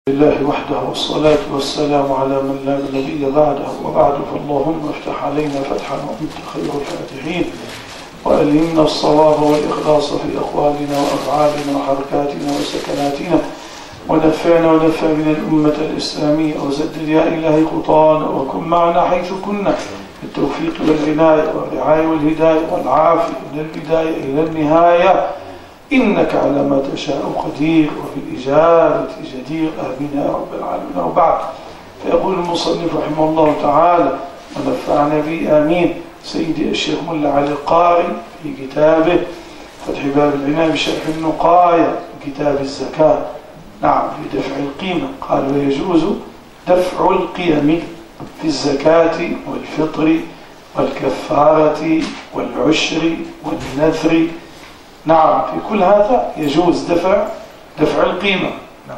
لله وحده والصلاة والسلام على من لا نبي بعده وبعد فاللهم افتح علينا فتحا وأنت خير الفاتحين وألهمنا الصواب والإخلاص في أقوالنا وأفعالنا وحركاتنا وسكناتنا ونفعنا ونفع من الأمة الإسلامية وسدد يا إلهي خطانا وكن معنا حيث كنا بالتوفيق والعناية والرعاية والهداية والعافية من البداية إلى النهاية إنك على ما تشاء قدير وبالإجابة جدير آمين يا رب العالمين. وبعد فيقول المصنف رحمه الله تعالى ونفعنا به آمين سيدي الشيخ ملا علي القاري في كتابه فتح باب العناية بشرح النقايا كتاب الزكاة نعم في دفع القيمة قال ويجوز دفع القيم في الزكاة والفطر والكفارة والعشر والنذر نعم في كل هذا يجوز دفع القيمة. نعم.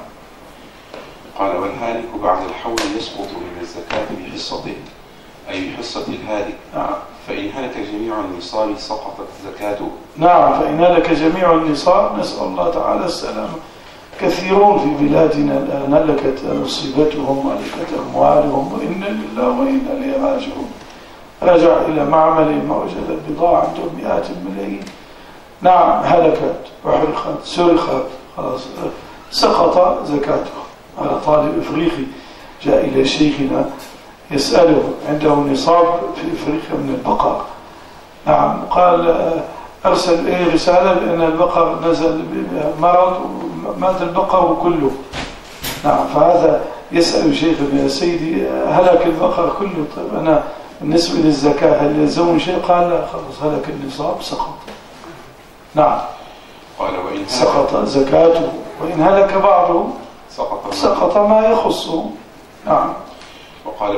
قال والهالك بعد الحول يسقط من الزكاة بحصته أي بحصة الهالك. نعم. فإن هلك جميع النصاب سقطت زكاته. نعم فإن هلك جميع النصاب نسأل الله تعالى السلامة. كثيرون في بلادنا الآن هلكت نصيبتهم وهلكت أموالهم وإنا لله وإنا إليه راجعون. رجع إلى معمل ما وجد البضاعة عندهم مئات الملايين. نعم هلكت وحرقت سرقت خلاص سقط زكاته. هذا طالب إفريقي جاء إلى شيخنا يسأله عنده نصاب في إفريقيا من البقر. نعم قال أرسل رسالة بأن البقر نزل بمرض ومات البقر كله. نعم فهذا يسأل شيخنا يا سيدي هلك البقر كله طيب أنا بالنسبة للزكاة هل يلزمني شيء؟ قال لا خلاص هلك النصاب سقط. نعم قال وإن سقط زكاته وإن هلك بعضه سقط ما يخصه. نعم. وقال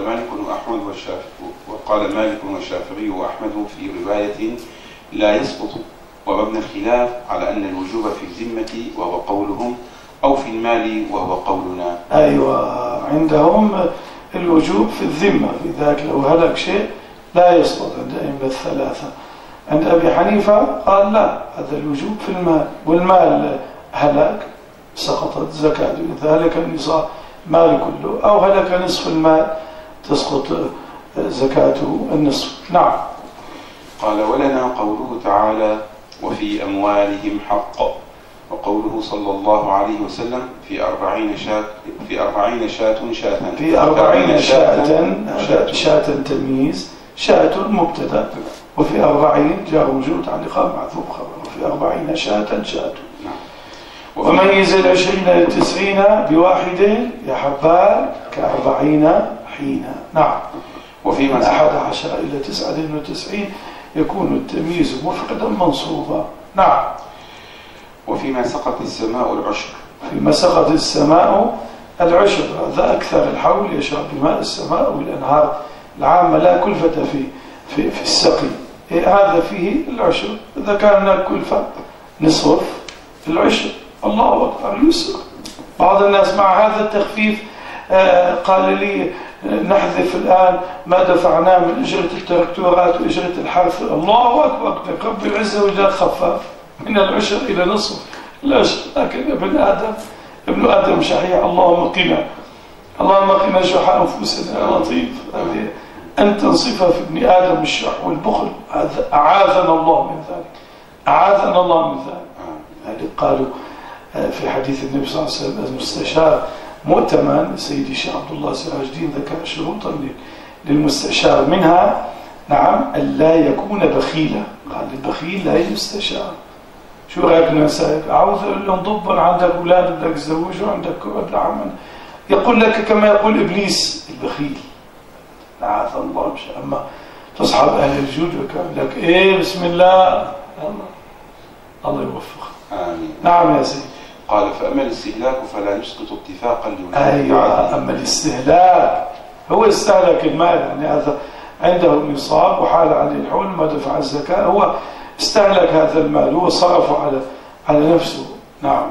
مالك والشافعي وأحمد في رواية لا يسقط ومبنى الخلاف على أن الوجوب في الذمة وهو قولهم أو في المال وهو قولنا. أيوة عندهم الوجوب في الذمة لذلك لو هلك شيء لا يسقط عند أئمة الثلاثة. عند أبي حنيفة قال لا هذا الوجوب في المال والمال هلك سقطت زكاته إذا هلك النصاب مال كله أو هلك نصف المال تسقط زكاته النصف. نعم. قال ولنا قوله تعالى وفي أموالهم حق وقوله صلى الله عليه وسلم في 40 شاة تمييز شاة مبتدا وفي 40 جاء وجود تعليقا معذوب خبر وفي 40 شاة وميز 20 ل90 بواحد يا حبال ك40 حين. نعم. وفي من 11 إلى 99 يكون التمييز مفقدا منصوبا. نعم. وفيما سقط السماء العشر فيما سقط السماء العشر هذا أكثر الحول يشرب بماء السماء والأنهار العامة لا كلفة في السقي هذا فيه العشر. إذا كان هناك كلفة نصف العشر الله أكبر يسر. بعض الناس مع هذا التخفيف قال لي نحذف الآن ما دفعناه من أجرة التركتورات وأجرة الحرث. الله أكبر رب العزة وجل خفف من العشر إلى نصف العشر. لكن ابن آدم شحيح اللهم قنا شح أنفسنا يا لطيف. أن تنصفها في ابن آدم الشح والبخل هذا أعاذنا الله من ذلك. هذا قالوا في حديث النبي صلى الله عليه وسلم المستشار مؤتمن سيدي الشيخ عبد الله سراج الدين ذكر شروطا للمستشار منها نعم ألا يكون بخيلا. قال البخيل لا يستشار. شو رأيك نسألك عاوز نضب عندك أولاد بدك تزوج وعندك ابن عمل يقول لك كما يقول إبليس البخيل عاذ الله مش. أما تصحب أهل الجود وكان لك بسم الله الله يوفق. آمين. نعم يا سيدي. قال فأما الاستهلاك فلا يسقط اتفاقا لوجود. أيوة أما الاستهلاك هو استهلك المال يعني هذا عنده نصاب وحال عليه الحول ما دفع الزكاة هو استهلك هذا المال هو صرفه على نفسه. نعم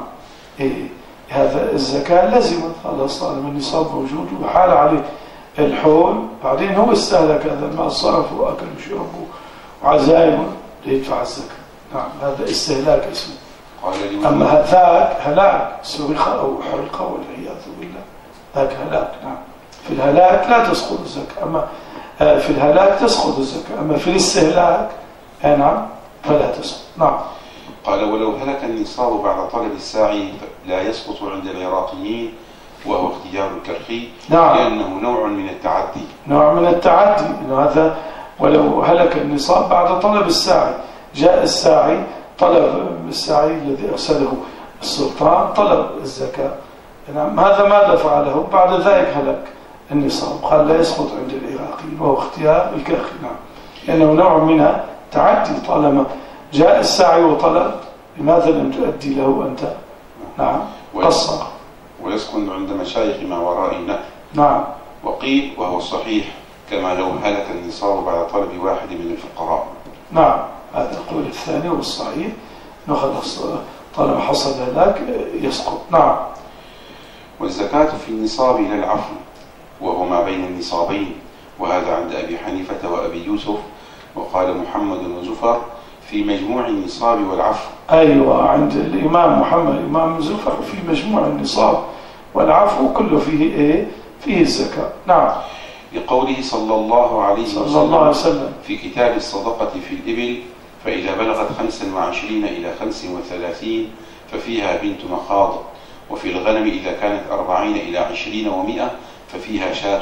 هذا الزكاة لازمة خلاص طالما النصاب موجود وحال عليه الحول بعدين هو استهلك هذا المال صرفه وأكل وشربه وعزائمه ليدفع الزكاة. نعم هذا استهلاك اسمه. أما هذاك هلاك سرقة أو حرقة والعياذ بالله. ذاك هلاك. نعم. في الهلاك لا تسقط الزكاة، أما في الهلاك تسقط الزكاة، أما في الاستهلاك نعم فلا تسقط. نعم. قال ولو هلك النصاب بعد طلب الساعي لا يسقط عند العراقيين، وهو اختيار الكرخي. نعم. لأنه نوع من التعدي. نوع من التعدي، إنه هذا ولو هلك النصاب بعد طلب الساعي، جاء الساعي طلب الساعي الذي أرسله السلطان طلب الزكاة، نعم هذا ماذا فعله؟ بعد ذلك هلك النصاب، قال لا يسقط عند العراقيين، وهو اختيار الكرخي. نعم. لأنه نوع من التعدي، طالما جاء الساعي وطلب لماذا لم تؤدي له أنت؟ نعم قصر. ويسكن عند مشايخ ما وراء النهر. نعم. وقيل وهو الصحيح كما لو هلك النصاب بعد طلب واحد من الفقراء. نعم هذا القول الثاني والصحيح، خلاص طالما حصل هلاك يسقط. نعم. والزكاة في النصاب لا العفو، وهو ما بين النصابين، وهذا عند أبي حنيفة وأبي يوسف، وقال محمد وزفر في مجموع النصاب والعفو. أيوة، عند الإمام محمد الإمام زفر في مجموع النصاب والعفو كله فيه إيه؟ فيه الزكاة. نعم. لقوله صلى الله عليه وسلم في كتاب الصدقة في الإبل فإذا بلغت 25 إلى 35 ففيها بنت مخاض، وفي الغنم إذا كانت 40 إلى 20 و100 ففيها شاة.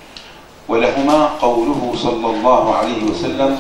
ولهما قوله صلى الله عليه وسلم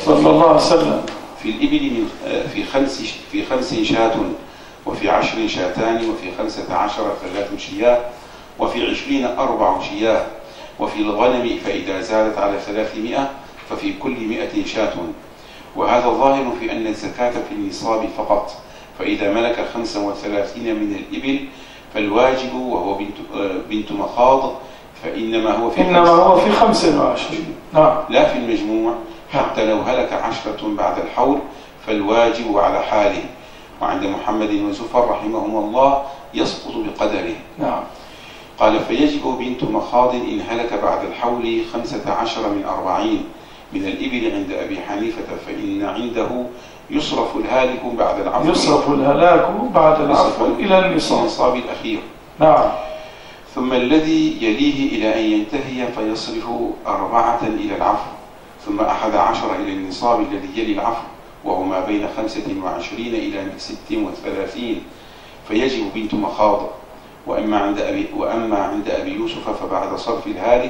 في الإبل في 5 شاة، وفي 10 شاتان، وفي 15 3 شياه، وفي 20 4 شياه، وفي الغنم فإذا زادت على 300 ففي كل 100 شاة. وهذا ظاهر في أن الزكاة في النصاب فقط، فإذا ملك 35 من الإبل فالواجب وهو بنت مخاض فإنما هو في 25. نعم. لا في المجموع، حتى لو هلك 10 بعد الحول فالواجب على حاله. وعند محمد وزفر رحمهما الله يسقط بقدره. نعم. قال فيجب بنت مخاض إن هلك بعد الحول 15 من 40 من الإبل عند أبي حنيفة، فإن عنده يصرف الهالك بعد العفو، يصرف الهلاك بعد العفو إلى النصاب الأخير. نعم. ثم الذي يليه إلى أن ينتهي فيصرف 4 إلى العفو، ثم 11 إلى النصاب الذي يلي العفو، وهو ما بين 25 إلى 36 فيجب بنت مخاض. وأما عند أبي يوسف فبعد صرف الهالك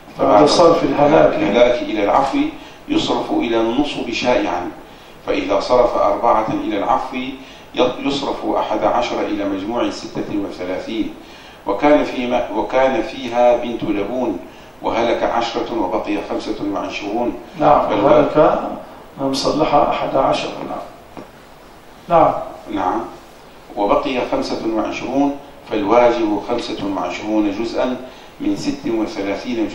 الهلاك إلى العفو يصرف إلى النصب شائعا، فإذا صرف 4 إلى العفو يصرف 11 إلى مجموع 36. وكان فيها بنت لبون وهلك 10 وبقي 25. نعم. وهلك مصلحة 11. نعم. وبقي 25 فالواجب 25 جزءا من 36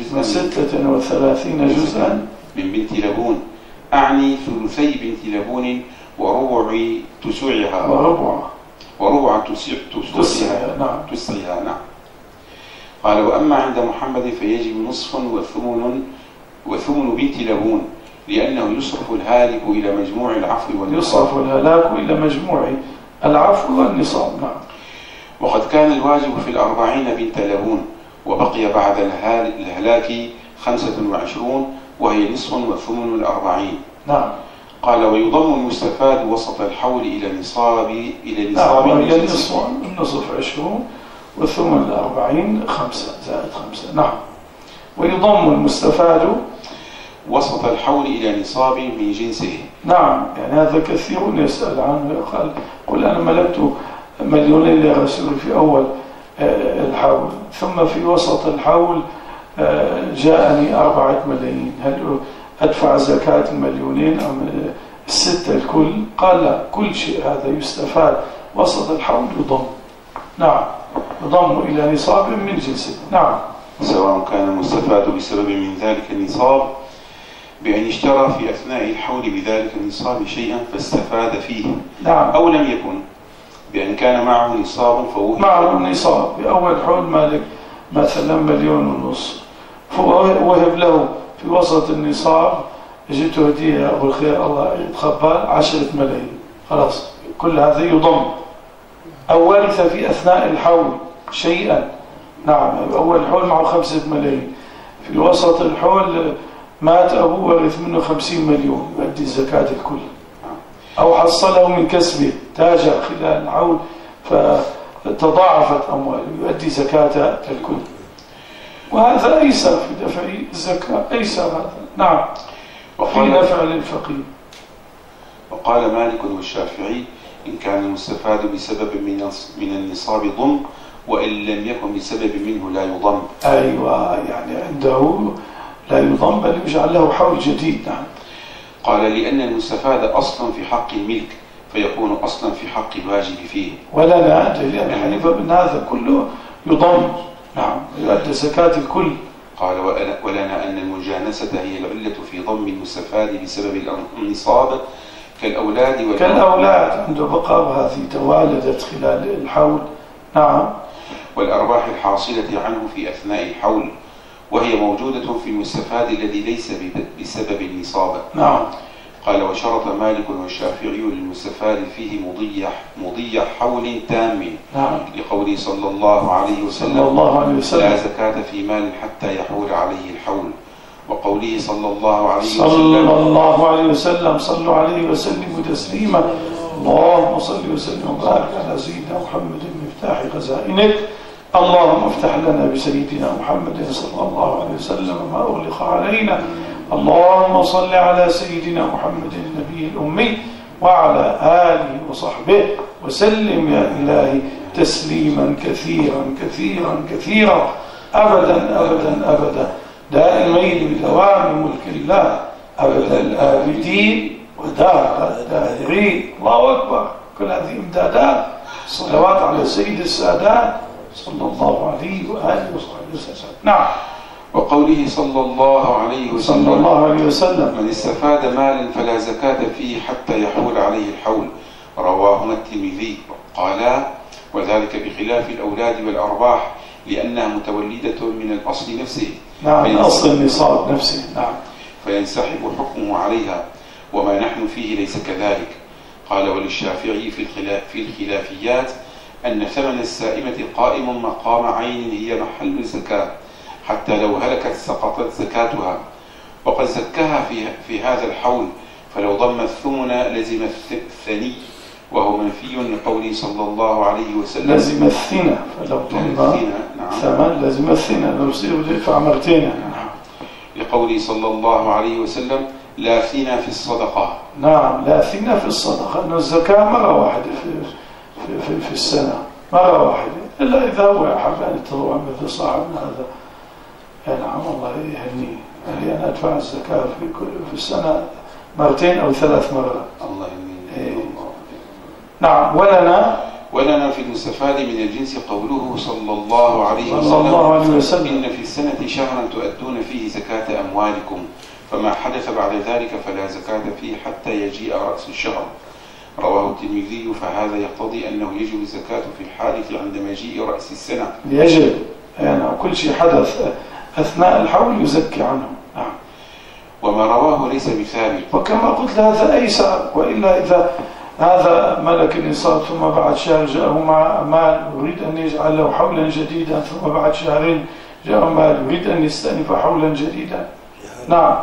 جزءا من بنت لبون، أعني ثلثي بنت لبون وربع تسعها. وربع تسعها. نعم. قال وأما عند محمد فيجب نصف وثمن بنت لبون، لأنه يصرف الهالك إلى مجموع العفو والنصاب. يصرف الهلاك إلى مجموع العفو والنصاب. نعم. وقد كان الواجب في 40 بنت لبون، وبقي بعد الهلاك 25 وهي نصف وثمن 40. نعم. قال ويضم المستفاد وسط الحول إلى نصاب وهي النصف 20 والثمن 40 5 زائد 5. نعم. ويضم المستفاد وسط الحول إلى نصاب من جنسه. نعم. يعني هذا كثير يسأل عنه، قل أنا ملكت 2 مليون يا رسول في أول الحول، ثم في وسط الحول جاءني 4 ملايين، هل أدفع زكاة 2 مليون أم 6 الكل؟ قال لا، كل شيء هذا يستفاد وسط الحول يضم. نعم. يضم إلى نصاب من جنسه. نعم. سواء كان المستفاد بسبب من ذلك النصاب بأن اشترى في أثناء الحول بذلك النصاب شيئا فاستفاد فيه. نعم. أو لم يكن، بأن كان معه نصاب فوهب معه نصاب بأول حول مالك مثلا 1.5 مليون، فوهب له في وسط النصاب، جئت هدية أبو الخير الله يتقبل 10 ملايين، خلاص كل هذا يضم. أو ورث في أثناء الحول شيئا نعم، أول الحول معه 5 ملايين، في الوسط الحول مات أبوه ورث منه 50 مليون، يؤدي زكاة الكل. أو حصله من كسبه، تاجر خلال الحول فتضاعفت أمواله، يؤدي زكاة الكل. وهذا أيسر في دفع الزكاة، أيسر هذا. نعم، في نفع للفقير. وقال مالك والشافعي: إن كان المستفاد بسبب من النصاب ضم، وإن لم يكن بسبب منه لا يضم. أيوة، يعني عنده لا يضم بل يجعل له حول جديد. نعم. قال: لأن المستفاد أصلا في حق الملك، فيكون أصلا في حق الواجب فيه. ولنا دليل أن حنيفة بن هذا كله يضم. نعم، يؤدي زكاة الكل. قال: ولنا أن المجانسة هي العلة في ضم المستفاد بسبب النصاب كالأولاد كالأولاد عنده بقر وهذه توالدت خلال الحول. نعم. والأرباح الحاصلة عنه في أثناء الحول، وهي موجودة في المستفاد الذي ليس بسبب النصاب. نعم. قال: وشرط مالك والشافعي للمستفاد فيه مضي حول تام. نعم. لقوله صلى الله عليه وسلم: لا زكاة في مال حتى يحول عليه الحول. وقوله صلى الله عليه وسلم: صلوا عليه وسلموا تسليما. اللهم صل وسلم وبارك على سيدنا محمد مفتاح خزائنك. اللهم افتح لنا بسيدنا محمد صلى الله عليه وسلم ما أغلق علينا. اللهم صل على سيدنا محمد النبي الأمي وعلى آله وصحبه وسلم يا إلهي تسليما كثيرا كثيرا كثيرا أبدا أبدا أبدا، دائمين بدوام ملك الله أبدا الآبدين ودار الداهرين. الله أكبر. كل هذه إمدادات صلوات على سيد السادات صلى الله عليه وآله وصحبه وسلم. نعم. وقوله صلى الله عليه وسلم: من استفاد مالا فلا زكاة فيه حتى يحول عليه الحول. رواهما الترمذي. قالا: وذلك بخلاف الأولاد والأرباح لأنها متولدة من الأصل نفسه. نعم، من أصل النصاب نفسه. نعم. فينسحب حكمه عليها، وما نحن فيه ليس كذلك. قال: وللشافعي في الخلافيات أن ثمن السائمة قائم مقام عين هي محل الزكاة، حتى لو هلكت سقطت زكاتها، وقد زكاها في هذا الحول، فلو ضم الثمن لزم الثني، وهو منفي لقوله صلى الله عليه وسلم: لزم الثنى، فلو ضم ثمن لزم الثنى، لو يصير يدفع مرتين. نعم. لقوله صلى الله عليه وسلم: لا ثنى في الصدقة. نعم، لا ثنى في الصدقة، أن الزكاة مرة واحدة في السنة، مرة واحدة، إلا إذا هو أحب أن يتضوع مثل صاحبنا هذا. نعم، الله يهنيه، يعني أنا أدفع الزكاة في السنة مرتين أو 3 مرات. الله يهنيه. نعم. ولنا في المستفاد من الجنس قوله صلى الله عليه وسلم: إن في السنة شهرا تؤدون فيه زكاة أموالكم، فما حدث بعد ذلك فلا زكاة فيه حتى يجيء رأس الشهر. رواه الترمذي. فهذا يقتضي أنه يجب الزكاة في الحادث عند مجيء رأس السنة. يجب، يعني كل شيء حدث أثناء الحول يزكي عنه. نعم. وما رواه ليس بثابت، وكما قلت هذا أيسر. وإلا إذا هذا ملك النصاب ثم بعد شهر جاءه مع مال يريد أن يجعل له حولا جديدا، ثم بعد شهرين جاءه مال يريد أن يستأنف حولا جديدا. نعم.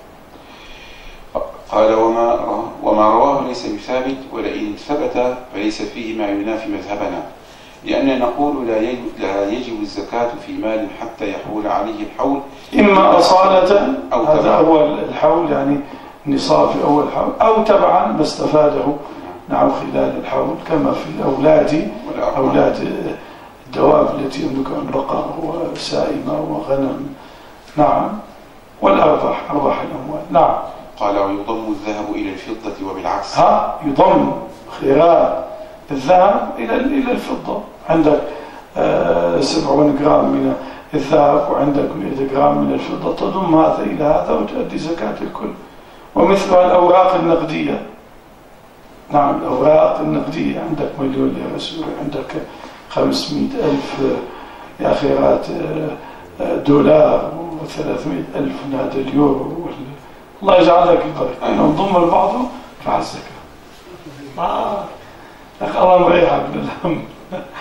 قال: وما رواه ليس بثابت، ولئن ثبت فليس فيه ما ينافي مذهبنا، لأننا نقول لا يجب الزكاة في مال حتى يحول عليه الحول، إما أصالة هذا أول الحول، يعني نصاب في أول حول، أو تبعا ما استفاده نعم خلال الحول، كما في الأولاد، أولاد الدواب التي يملكها البقر وسائمة وغنم. نعم. والأرباح، أرباح الأموال. نعم. قال: ويضم الذهب إلى الفضة وبالعكس. يضم خيار الذهب إلى الفضة. عندك 70 جرام من الذهب وعندك 100 جرام من الفضة، تضم هذا إلى هذا وتؤدي زكاة الكل. ومثلها الأوراق النقدية. نعم، الأوراق النقدية، عندك 1,000,000 ليرة سوري، عندك 500,000 يا خيرات دولار، و300,000 من هذا اليورو. الله يجعل لك البركة. أنه نضم البعض مع الزكاة. الله مريحك من الهم.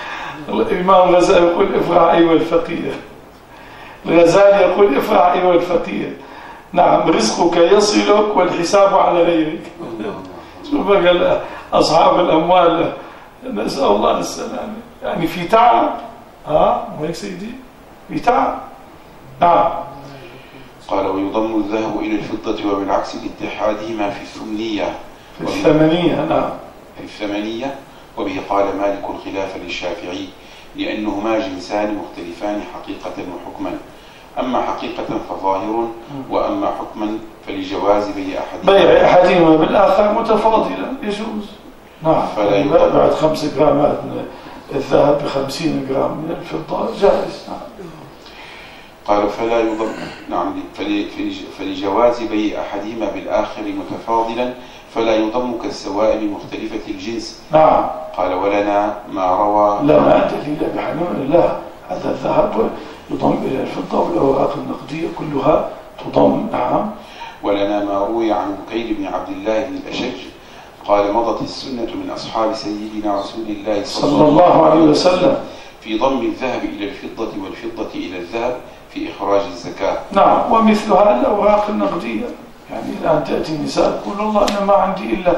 الإمام الغزالي يقول افرح أيها الفقير. الغزالي يقول افرح أيها الفقير. نعم، رزقك يصلك والحساب على غيرك. شو بقى أصحاب الأموال، نسأل الله السلامة، يعني في تعب. مو هيك سيدي؟ في تعب. نعم. قال ويضم الذهب إلى الفضة وبالعكس لاتحادهما في الثمنية في الثمنية. نعم، في الثمنية. وبه قال مالك خلافا للشافعي لأنهما جنسان مختلفان حقيقة وحكما، أما حقيقة فظاهر، وأما حكما فلجواز بيع أحدهما بالآخر متفاضلا يجوز. نعم، بعد 5 جرامات من الذهب ب50 جرام من الفضة جائز. نعم. قال فلا يضم. نعم، فلجواز بيع أحدهما بالآخر متفاضلا فلا يضم كالسوائل مختلفة الجنس. نعم. قال ولنا ما روى. لنا دليل بحنون لا، هذا الذهب يضم إلى الفضة والأوراق النقدية كلها تضم. نعم. ولنا ما روي عن بكير بن عبد الله بن الأشج قال مضت السنة من أصحاب سيدنا رسول الله صلى الله عليه وسلم في ضم الذهب إلى الفضة والفضة إلى الذهب في إخراج الزكاة. نعم، ومثلها الأوراق النقدية. يعني الآن تأتي نساء تقول والله أنا ما عندي إلا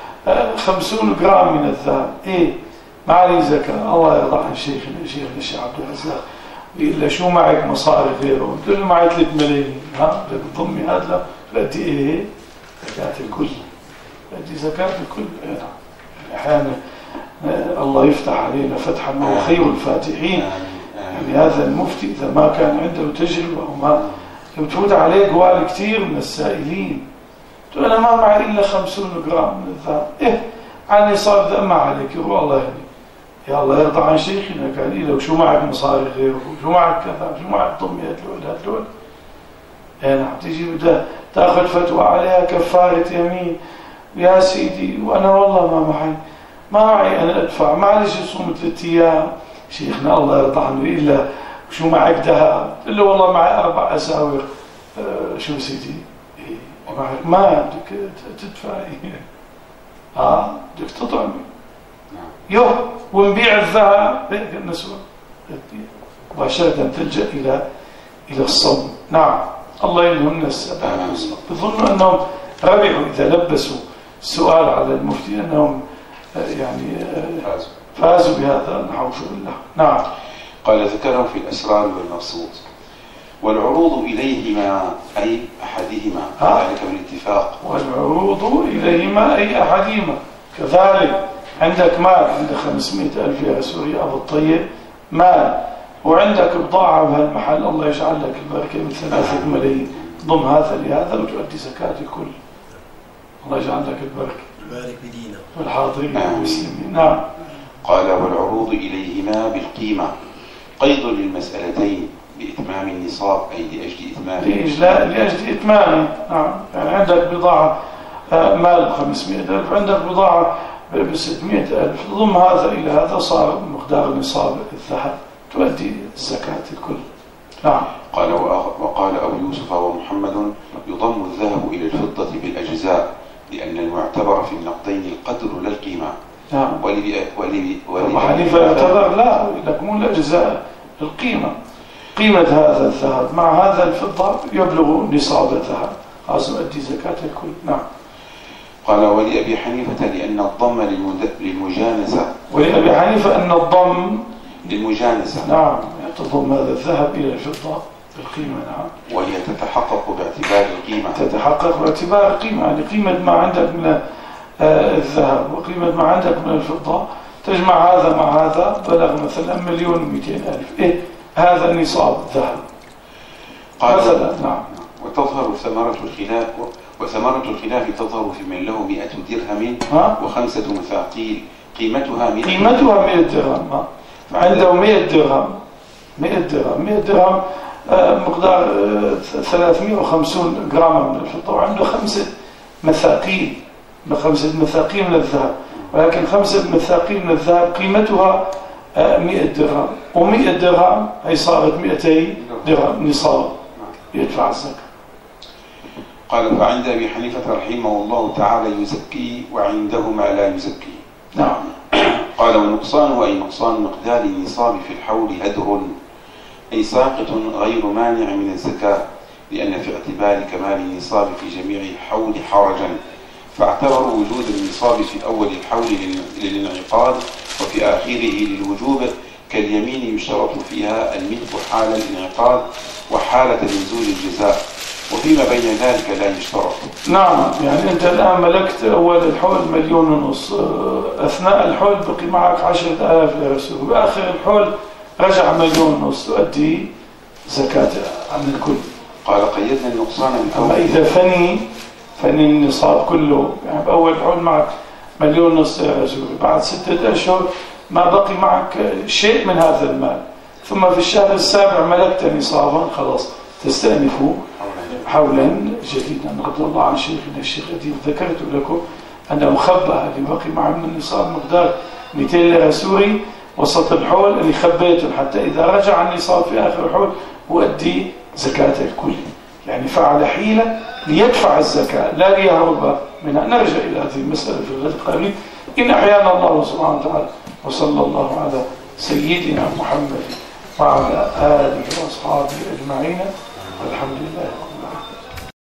50 جرام من الذهب، ما علي زكاة. الله يرضى عن شيخنا الشيخ عبد الرزاق، إلا شو معك مصاري غيره؟ تقول له معي 3 ملايين. بدك تضمي هذا فأدي زكاة الكل، فأدي زكاة الكل. أحيانا الله يفتح علينا فتحا وهو خير الفاتحين. يعني هذا المفتي إذا ما كان عنده تجربة وما بتفوت عليه قوال كثير من السائلين، تقول أنا ما معي إلا 50 جرام من الذهب. عني صار ذا ما عليك، يقول الله يعني يا الله يرضى عن شيخنا قال لي لو شو معك مصاري غيره، شو معك كذا، شو معك ضميات هذول. نعم، تيجي بدها تاخذ فتوى عليها كفارة يمين. يا سيدي وأنا والله ما معي أنا أدفع، معلش صوم 3 أيام. شيخنا الله يرضى عنه إلا شو معك ذهب؟ إلا والله معي 4 أساور. شو سيدي معك؟ ما بدك تدفعي. بدك تطعمي. ونبيع الذهب هيك النسوة مباشرة تلجأ إلى الصوم. نعم، الله يلهم السبب. بظنوا أنهم ربحوا إذا لبسوا السؤال على المفتي أنهم يعني فازوا بهذا. نعوذ بالله. نعم. قال ذكره في الأسرار والمقصود. والعروض إليهما أي أحدهما كذلك بالاتفاق. والعروض إليهما أي أحدهما كذلك. عندك مال، عندك 500,000 يا سوريا أبو الطيب مال، وعندك بضاعة بهالمحل، الله يجعل لك البركة من 3 ملايين، ضم هذا لهذا وتؤدي زكاة الكل. الله يجعل لك البركة. البارك بدينا والحاضرين والمسلمين. نعم. قال والعروض إليهما بالقيمة قيد للمسألتين بإتمام النصاب أي لأجل إتمامه. لأجل إتمامه. نعم، يعني عندك بضاعة مال 500,000، عندك بضاعة ب600,000، ضم هذا إلى هذا صار مقدار نصاب الذهب، تؤدي الزكاة الكل. نعم. قال وقال أبو يوسف ومحمد يضم الذهب إلى الفضة بالأجزاء لأن المعتبر في النقدين القدر لا القيمة. نعم. أبو حنيفة يعتبر لا، لك مو الأجزاء، القيمة، قيمة هذا الذهب مع هذا الفضة يبلغ نصاب الذهب، لازم يؤدي زكاة الكل. نعم. قال ولأبي حنيفة لأن الضم للمجانسة. ولأبي حنيفة أن الضم للمجانسة. نعم، تضم هذا الذهب إلى الفضة بالقيمة. نعم. وهي تتحقق باعتبار القيمة. تتحقق باعتبار القيمة، يعني قيمة ما عندك من الذهب وقيمة ما عندك من الفضة، تجمع هذا مع هذا بلغ مثلا 1,200,000. هذا نصاب الذهب. قال مثلا. نعم. وتظهر وثمرة الخلاف تظهر في من له 100 درهم و5 مثاقيل قيمتها 100 درهم. عنده 100 درهم، 100 درهم مقدار 350 جرام من الفضة، وعنده 5 مثاقيل، 5 مثاقيل من الذهب، ولكن 5 مثاقيل من الذهب قيمتها 100 درهم، و100 درهم هي صارت 200 درهم نصاب، يدفع الزكاة. قال فعند أبي حنيفة رحمه الله تعالى يزكي وعندهما لا يزكي. نعم. قال ونقصان أي نقصان مقدار النصاب في الحول هدر أي ساقط غير مانع من الزكاة، لأن في اعتبار كمال النصاب في جميع الحول حرجا، فاعتبروا وجود النصاب في أول الحول للانعقاد وفي آخره للوجوب، كاليمين يشترط فيها الملك حال الانعقاد وحالة نزول الجزاء، وفيما بين ذلك لا يشترط. نعم، يعني أنت الآن ملكت أول الحول 1.5 مليون، أثناء الحول بقي معك 10,000 لرسول، بآخر الحول رجع 1.5 مليون، تؤدي زكاة عن الكل. قال قيدنا النقصان بالأول. أما إذا فني النصاب كله، يعني بأول الحول معك 1.5 مليون لرسول، بعد 6 أشهر ما بقي معك شيء من هذا المال، ثم في الشهر السابع ملكت نصابا، خلاص تستأنفوا حولا جديدا. رضي الله عن شيخنا الشيخ الذي ذكرت لكم أنه خبى اللي بقي معه من النصاب مقدار 200 ليرة سوري وسط الحول، اللي خبيته حتى إذا رجع النصاب في آخر الحول وأدي زكاة الكل، يعني فعل حيلة ليدفع الزكاة لا ليهرب منها. نرجع إلى هذه المسألة في الغد القريب إن أحيانا الله سبحانه وتعالى. وصلى الله على سيدنا محمد وعلى آله وأصحابه أجمعين، والحمد لله.